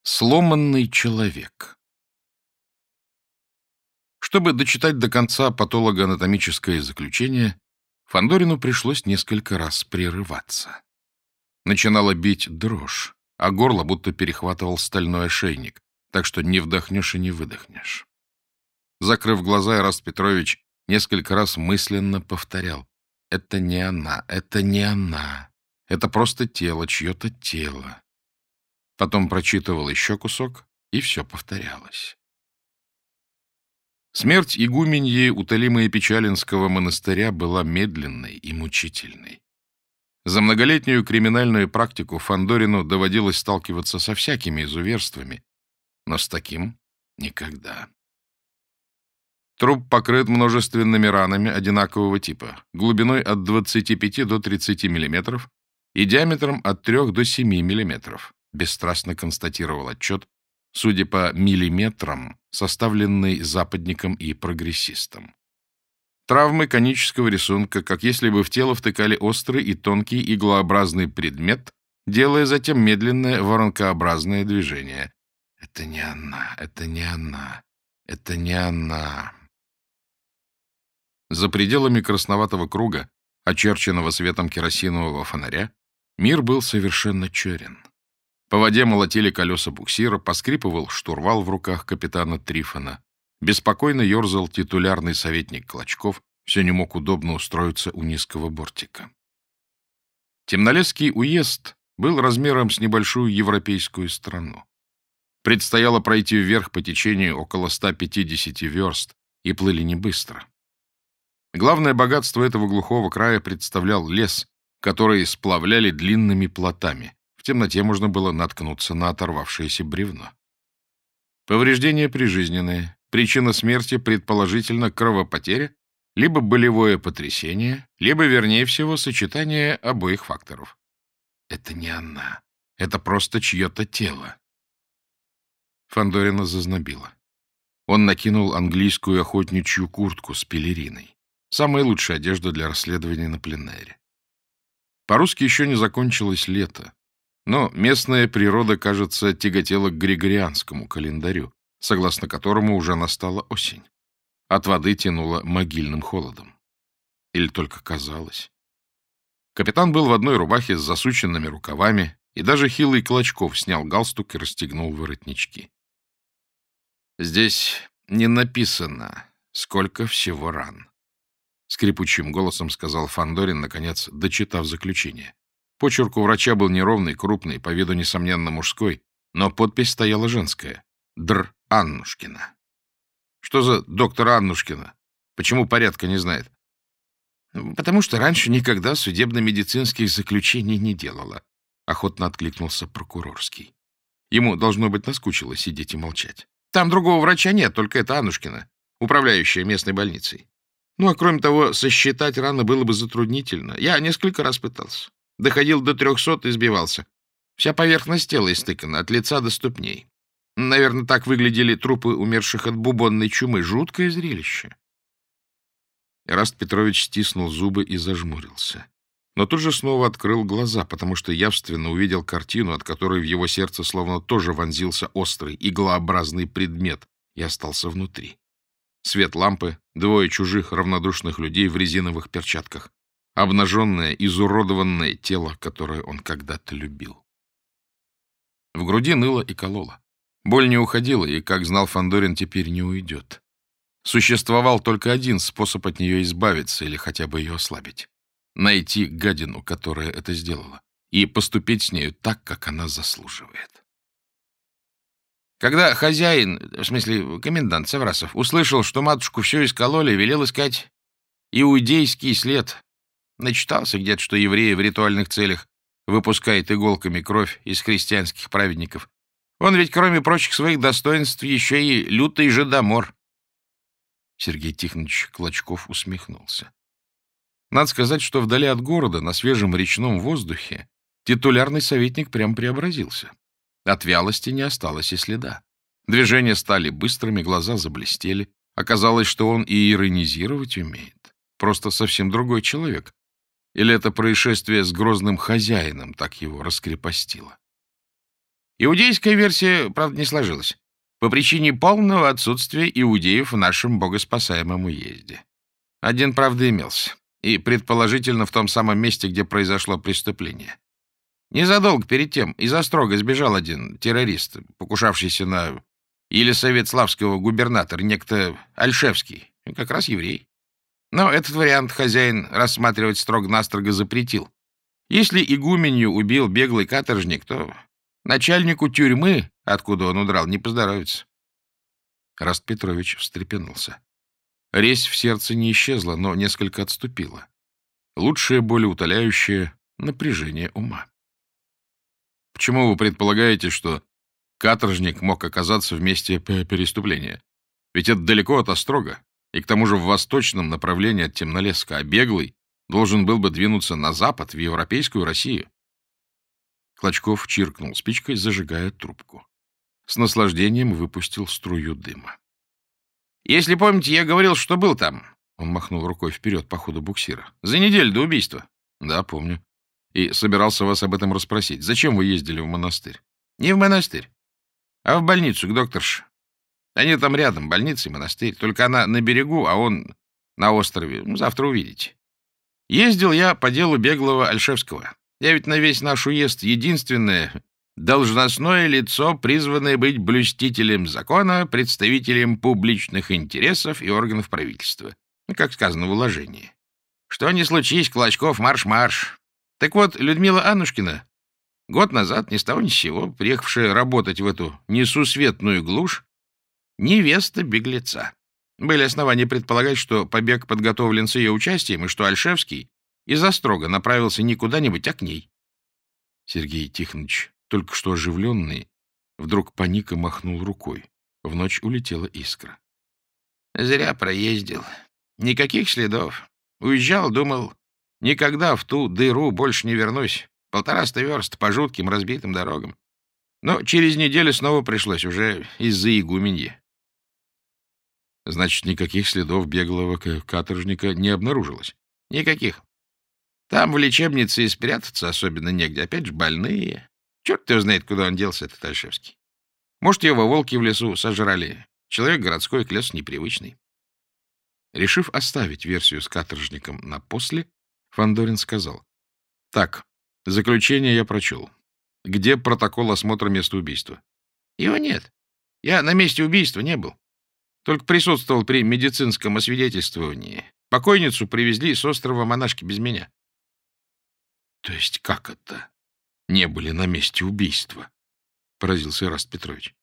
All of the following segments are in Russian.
Сломанный человек. Чтобы дочитать до конца патологоанатомическое заключение, Фандорину пришлось несколько раз прерываться. Начинала бить дрожь, а горло будто перехватывал стальной ошейник, так что не вдохнешь и не выдохнешь. Закрыв глаза, Эраст Петрович несколько раз мысленно повторял: «Это не она, это не она, это просто тело, чье-то тело». Потом прочитывал еще кусок, и все повторялось. Смерть игуменьи Уталимы Печалинского монастыря была медленной и мучительной. За многолетнюю криминальную практику Фандорину доводилось сталкиваться со всякими изуверствами, но с таким никогда. Труп покрыт множественными ранами одинакового типа, глубиной от 25 до 30 мм и диаметром от 3 до 7 мм, бесстрастно констатировал отчет, судя по миллиметрам, составленный западником и прогрессистом. Травмы конического рисунка, как если бы в тело втыкали острый и тонкий иглообразный предмет, делая затем медленное воронкообразное движение. Это не она, это не она, это не она. За пределами красноватого круга, очерченного светом керосинового фонаря, мир был совершенно черен. По воде молотили колеса буксира, поскрипывал штурвал в руках капитана Трифона. Беспокойно ерзал титулярный советник Клочков, все не мог удобно устроиться у низкого бортика. Темнолесский уезд был размером с небольшую европейскую страну. Предстояло пройти вверх по течению около 150 верст, и плыли не быстро. Главное богатство этого глухого края представлял лес, который сплавляли длинными плотами. В темноте можно было наткнуться на оторвавшееся бревно. Повреждения прижизненные. Причина смерти предположительно кровопотеря, либо болевое потрясение, либо, вернее всего, сочетание обоих факторов. Это не она. Это просто чье-то тело. Фандорина зазнобило. Он накинул английскую охотничью куртку с пелериной. Самая лучшая одежда для расследования на пленэре. По-русски еще не закончилось лето. Но местная природа, кажется, тяготела к григорианскому календарю, согласно которому уже настала осень. От воды тянуло могильным холодом. Или только казалось. Капитан был в одной рубахе с засученными рукавами, и даже хилый Клочков снял галстук и расстегнул воротнички. «Здесь не написано, сколько всего ран», — скрипучим голосом сказал Фандорин, наконец, дочитав заключение. Почерк у врача был неровный, крупный, по виду, несомненно, мужской, но подпись стояла женская. Др. Аннушкина. Что за доктор Аннушкина? Почему порядка не знает? Потому что раньше никогда судебно-медицинских заключений не делала, охотно откликнулся прокурорский. Ему, должно быть, наскучило сидеть и молчать. Там другого врача нет, только это Аннушкина, управляющая местной больницей. Ну, а кроме того, сосчитать раны было бы затруднительно. Я несколько раз пытался. Доходил до 300 и сбивался. Вся поверхность тела истыкана, от лица до ступней. Наверное, так выглядели трупы умерших от бубонной чумы. Жуткое зрелище. Эраст Петрович стиснул зубы и зажмурился. Но тут же снова открыл глаза, потому что явственно увидел картину, от которой в его сердце словно тоже вонзился острый, иглообразный предмет, и остался внутри. Свет лампы, двое чужих равнодушных людей в резиновых перчатках, обнаженное, изуродованное тело, которое он когда-то любил. В груди ныло и кололо. Боль не уходила, и, как знал Фандорин, теперь не уйдет. Существовал только один способ от нее избавиться или хотя бы ее ослабить. Найти гадину, которая это сделала, и поступить с нею так, как она заслуживает. Когда хозяин, в смысле комендант Саврасов, услышал, что матушку все искололи, велел искать иудейский след. Начитался где-то, что евреи в ритуальных целях выпускают иголками кровь из христианских праведников. Он ведь, кроме прочих своих достоинств, еще и лютый жидомор. Сергей Тихонович Клочков усмехнулся. Надо сказать, что вдали от города, на свежем речном воздухе, титулярный советник прям преобразился. От вялости не осталось и следа. Движения стали быстрыми, глаза заблестели. Оказалось, что он и иронизировать умеет. Просто совсем другой человек. Или это происшествие с грозным хозяином так его раскрепостило? Иудейская версия, правда, не сложилась. По причине полного отсутствия иудеев в нашем богоспасаемом уезде. Один, правда, имелся. И, предположительно, в том самом месте, где произошло преступление. Незадолго перед тем из Острога сбежал один террорист, покушавшийся на Елисаветславского губернатора, некто Альшевский, как раз еврей. Но этот вариант хозяин рассматривать строго-настрого запретил. Если игуменью убил беглый каторжник, то начальнику тюрьмы, откуда он удрал, не поздоровится. Раст Петрович встрепенулся. Резь в сердце не исчезла, но несколько отступила. Лучшее, болеутоляющее напряжение ума. Почему вы предполагаете, что каторжник мог оказаться в месте преступления? Ведь это далеко от Острога, и к тому же в восточном направлении от Темнолеска, а беглый должен был бы двинуться на запад, в европейскую Россию. Клочков чиркнул спичкой, зажигая трубку. С наслаждением выпустил струю дыма. «Если помните, я говорил, что был там». Он махнул рукой вперед по ходу буксира. «За неделю до убийства». «Да, помню. И собирался вас об этом расспросить. Зачем вы ездили в монастырь?» «Не в монастырь, а в больницу к докторше. Они там рядом, больница и монастырь. Только она на берегу, а он на острове. Завтра увидите. Ездил я по делу беглого Альшевского. Я ведь на весь наш уезд единственное должностное лицо, призванное быть блюстителем закона, представителем публичных интересов и органов правительства. Как сказано в уложении. Что ни случись, Клочков, марш-марш. Так вот, Людмила Аннушкина, год назад, ни с того ни с сего, приехавшая работать в эту несусветную глушь, невеста беглеца. Были основания предполагать, что побег подготовлен с ее участием, и что Альшевский из Острога направился не куда-нибудь, а к ней. Сергей Тихонович, только что оживленный, вдруг паника махнул рукой. В ночь улетела искра. Зря проездил. Никаких следов. Уезжал, думал, никогда в ту дыру больше не вернусь. 150 верст по жутким разбитым дорогам. Но через неделю снова пришлось, уже из-за игуменья. Значит, никаких следов беглого каторжника не обнаружилось? Никаких. Там в лечебнице и спрятаться особенно негде. Опять же, больные. Черт его знает, куда он делся, этот Альшевский. Может, его волки в лесу сожрали. Человек городской, к лесу непривычный. Решив оставить версию с каторжником на после, Фандорин сказал: «Так, заключение я прочел. Где протокол осмотра места убийства?» «Его нет. Я на месте убийства не был. Только присутствовал при медицинском освидетельствовании. Покойницу привезли с острова монашки без меня». «То есть как это? Не были на месте убийства?» — поразился Ираст Петрович.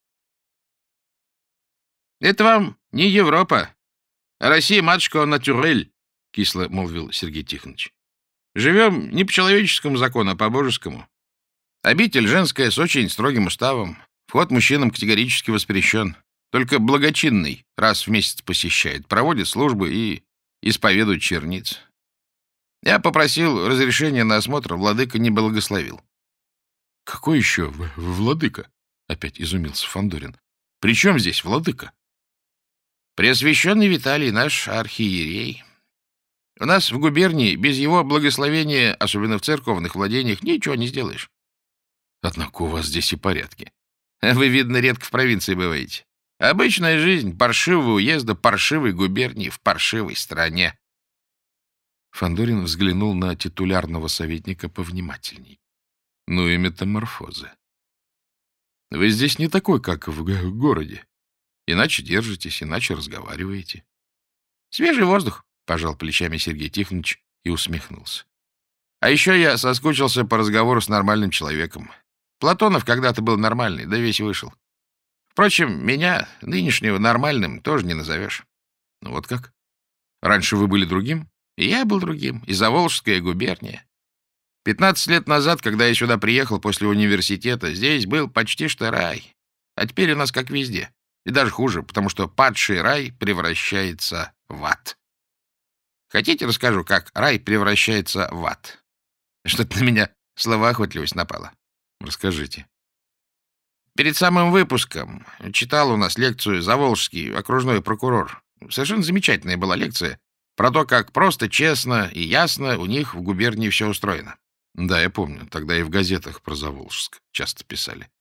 «Это вам не Европа. Россия, матушка, натюрель», — кисло молвил Сергей Тихонович. «Живем не по человеческому закону, а по божескому. Обитель женская с очень строгим уставом. Вход мужчинам категорически воспрещен. Только благочинный раз в месяц посещает, проводит службы и исповедует черниц. Я попросил разрешения на осмотр, владыка не благословил». «Какой еще владыка?» — опять изумился Фандорин. «При чем здесь владыка?» «Преосвященный Виталий, наш архиерей. У нас в губернии без его благословения, особенно в церковных владениях, ничего не сделаешь». «Однако у вас здесь и порядки». «Вы, видно, редко в провинции бываете. Обычная жизнь паршивого уезда, паршивой губернии в паршивой стране». Фандорин взглянул на титулярного советника повнимательней. «Ну и метаморфозы. Вы здесь не такой, как в городе. Иначе держитесь, иначе разговариваете». «Свежий воздух», — пожал плечами Сергей Тихонович и усмехнулся. «А еще я соскучился по разговору с нормальным человеком. Платонов когда-то был нормальный, да весь вышел. Впрочем, меня, нынешнего, нормальным тоже не назовешь». «Ну вот как? Раньше вы были другим?» «И я был другим, и Заволжская губерния. 15 лет назад, когда я сюда приехал после университета, здесь был почти что рай. А теперь у нас как везде. И даже хуже, потому что падший рай превращается в ад. Хотите, расскажу, как рай превращается в ад? Что-то на меня словоохотливость напала». «Расскажите». Перед самым выпуском читал у нас лекцию Заволжский окружной прокурор. Совершенно замечательная была лекция про то, как просто, честно и ясно у них в губернии все устроено. Да, я помню. Тогда и в газетах про Заволжск часто писали.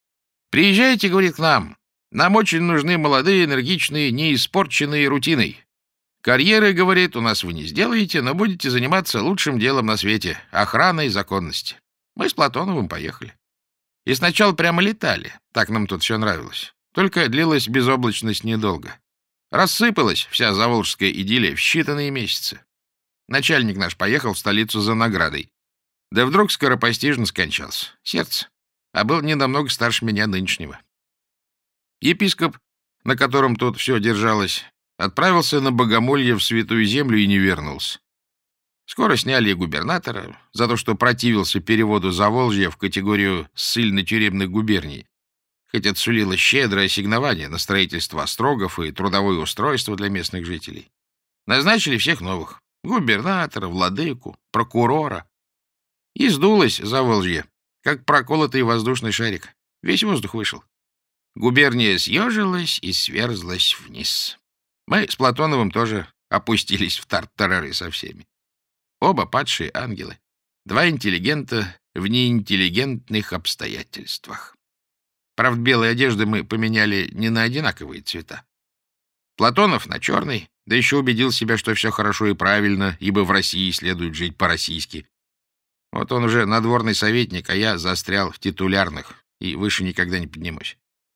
Приезжайте, говорит, к нам. Нам очень нужны молодые, энергичные, не испорченные рутиной. Карьеры, говорит, у нас вы не сделаете, но будете заниматься лучшим делом на свете — охраной законности. Мы с Платоновым поехали. И сначала прямо летали. Так нам тут все нравилось. Только длилась безоблачность недолго. Рассыпалась вся заволжская идиллия в считанные месяцы. Начальник наш поехал в столицу за наградой. Да вдруг скоропостижно скончался. Сердце. А был не намного старше меня нынешнего. Епископ, на котором тут все держалось, отправился на богомолье в Святую Землю и не вернулся. Скоро сняли и губернатора за то, что противился переводу Заволжья в категорию ссыльно-тюремных губерний, хоть отсулило щедрое ассигнование на строительство острогов и трудовое устройство для местных жителей. Назначили всех новых — губернатора, владыку, прокурора. И сдулось Заволжье, как проколотый воздушный шарик. Весь воздух вышел. Губерния съежилась и сверзлась вниз. Мы с Платоновым тоже опустились в тартарары со всеми. Оба падшие ангелы. Два интеллигента в неинтеллигентных обстоятельствах. Правда, белые одежды мы поменяли не на одинаковые цвета. Платонов на черный, да еще убедил себя, что все хорошо и правильно, ибо в России следует жить по-российски. Вот он уже надворный советник, а я застрял в титулярных и выше никогда не поднимусь.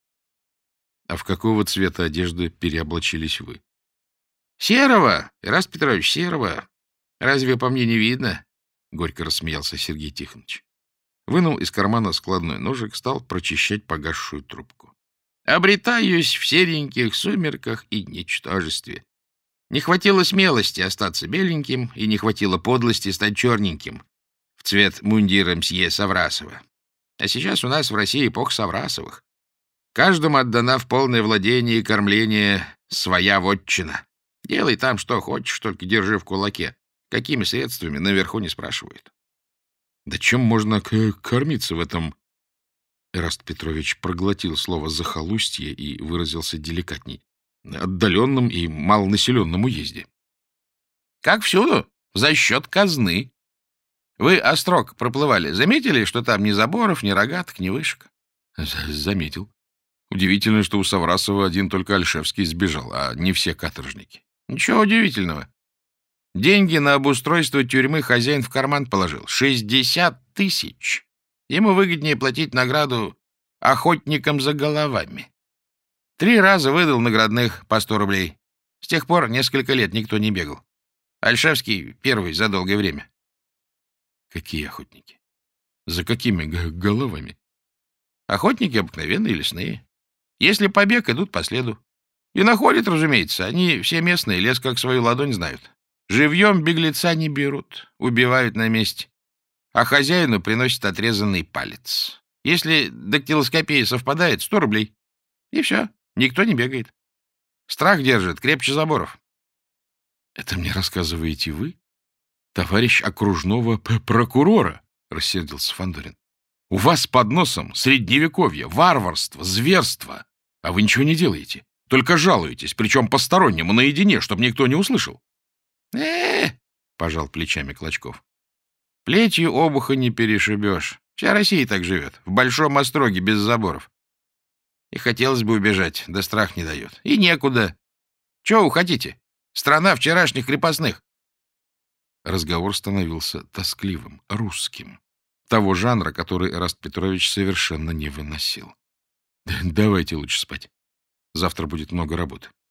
А в какого цвета одежды переоблачились вы? Серого, Ираст Петрович, серого. Разве по мне не видно? Горько рассмеялся Сергей Тихонович. Вынул из кармана складной ножик, стал прочищать погасшую трубку. Обретаюсь в сереньких сумерках и ничтожестве. Не хватило смелости остаться беленьким и не хватило подлости стать черненьким в цвет мундира мсье Саврасова. А сейчас у нас в России эпоха Саврасовых. Каждому отдана в полное владение и кормление своя вотчина. Делай там что хочешь, только держи в кулаке. Какими средствами, наверху не спрашивают. Да чем можно кормиться в этом? Эраст Петрович проглотил слово «захолустье» и выразился деликатней. Отдаленном и малонаселенном уезде. Как всюду, за счет казны. Вы острог проплывали. Заметили, что там ни заборов, ни рогаток, ни вышек? Заметил. Удивительно, что у Саврасова один только Ольшевский сбежал, а не все каторжники. Ничего удивительного. Деньги на обустройство тюрьмы хозяин в карман положил. 60 тысяч. Ему выгоднее платить награду охотникам за головами. 3 раза выдал наградных по 100 рублей. С тех пор несколько лет никто не бегал. Ольшевский первый за долгое время. Какие охотники? За какими головами? Охотники обыкновенные, лесные. Если побег, идут по следу. И находят, разумеется. Они все местные, лес как свою ладонь знают. Живьем беглеца не берут, убивают на месте. А хозяину приносят отрезанный палец. Если дактилоскопия совпадает, 100 рублей. И все, никто не бегает. Страх держит крепче заборов. Это мне рассказываете вы, товарищ окружного прокурора? Рассердился Фандорин. У вас под носом средневековье, варварство, зверство, а вы ничего не делаете. Только жалуетесь, причем постороннему, наедине, чтобы никто не услышал. Пожал плечами Клочков. Плетью обуха не перешибешь. Вся Россия так живет, в большом остроге, без заборов. И хотелось бы убежать, да страх не дает. И некуда. Чего вы хотите? Страна вчерашних крепостных. Разговор становился тоскливым, русским. Того жанра, который Эраст Петрович совершенно не выносил. Давайте лучше спать. Завтра будет много работы.